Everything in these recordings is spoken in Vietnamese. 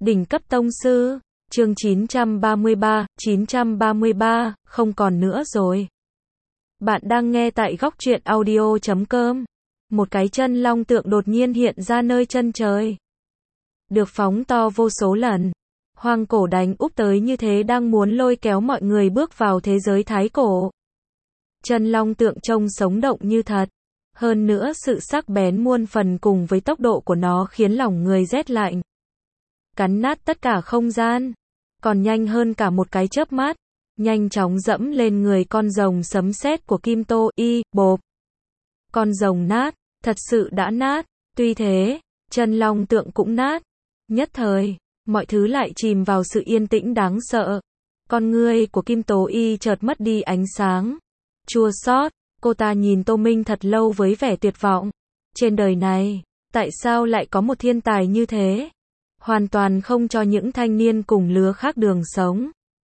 Đỉnh cấp tông sư, chương 933, không còn nữa rồi. Bạn đang nghe tại góc truyện audio.com. Một cái chân long tượng đột nhiên hiện ra nơi chân trời. Được phóng to vô số lần. Hoang cổ đánh úp tới như thế đang muốn lôi kéo mọi người bước vào thế giới thái cổ. Chân long tượng trông sống động như thật. Hơn nữa sự sắc bén muôn phần cùng với tốc độ của nó khiến lòng người rét lạnh. Cắn nát tất cả không gian. Còn nhanh hơn cả một cái chớp mắt. Nhanh chóng dẫm lên người con rồng sấm sét của Kim Tô Y, bộp. Con rồng nát, thật sự đã nát. Tuy thế, chân long tượng cũng nát. Nhất thời, mọi thứ lại chìm vào sự yên tĩnh đáng sợ. Con ngươi của Kim Tố Y chợt mất đi ánh sáng. Chua xót, cô ta nhìn Tô Minh thật lâu với vẻ tuyệt vọng. Trên đời này, tại sao lại có một thiên tài như thế? Hoàn toàn không cho những thanh niên cùng lứa khác đường sống.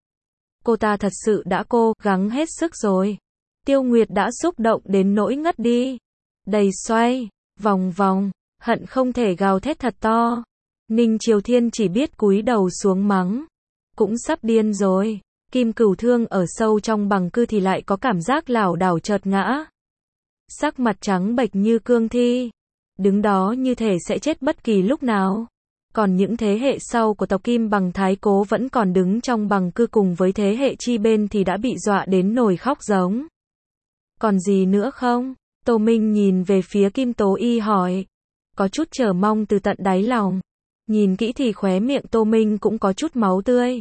Cô ta thật sự đã cố gắng hết sức rồi. Tiêu Nguyệt đã xúc động đến nỗi ngất đi. Đầy xoay, vòng vòng, hận không thể gào thét thật to. Ninh Triều Thiên chỉ biết cúi đầu xuống mắng. Cũng sắp điên rồi. Kim Cửu Thương ở sâu trong bằng cư thì lại có cảm giác lảo đảo chợt ngã. Sắc mặt trắng bệch như cương thi. Đứng đó như thể sẽ chết bất kỳ lúc nào. Còn những thế hệ sau của tộc Kim bằng Thái Cố vẫn còn đứng trong bằng cư cùng với thế hệ chi bên thì đã bị dọa đến nổi khóc giống. Còn gì nữa không? Tô Minh nhìn về phía Kim Tố Y hỏi. Có chút chờ mong từ tận đáy lòng. Nhìn kỹ thì khóe miệng Tô Minh cũng có chút máu tươi.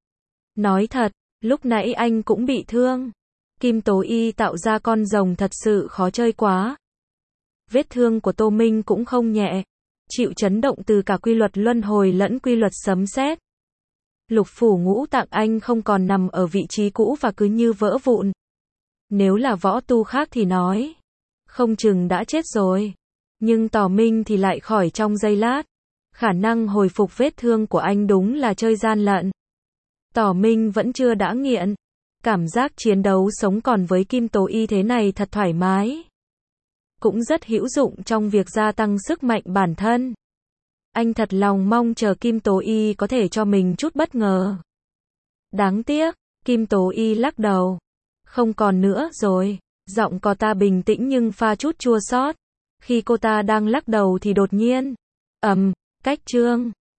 Nói thật, lúc nãy anh cũng bị thương. Kim Tố Y tạo ra con rồng thật sự khó chơi quá. Vết thương của Tô Minh cũng không nhẹ. Chịu chấn động từ cả quy luật luân hồi lẫn quy luật sấm sét. Lục phủ ngũ tạng anh không còn nằm ở vị trí cũ và cứ như vỡ vụn. Nếu là võ tu khác thì nói, không chừng đã chết rồi. Nhưng Tỏ Minh thì lại khỏi trong giây lát. Khả năng hồi phục vết thương của anh đúng là chơi gian lận. Tỏ Minh vẫn chưa đã nghiện. Cảm giác chiến đấu sống còn với Kim Tố Y thế này thật thoải mái. Cũng rất hữu dụng trong việc gia tăng sức mạnh bản thân. Anh thật lòng mong chờ Kim Tố Y có thể cho mình chút bất ngờ. Đáng tiếc, Kim Tố Y lắc đầu. Không còn nữa rồi. Giọng cô ta bình tĩnh nhưng pha chút chua xót. Khi cô ta đang lắc đầu thì đột nhiên, cách chương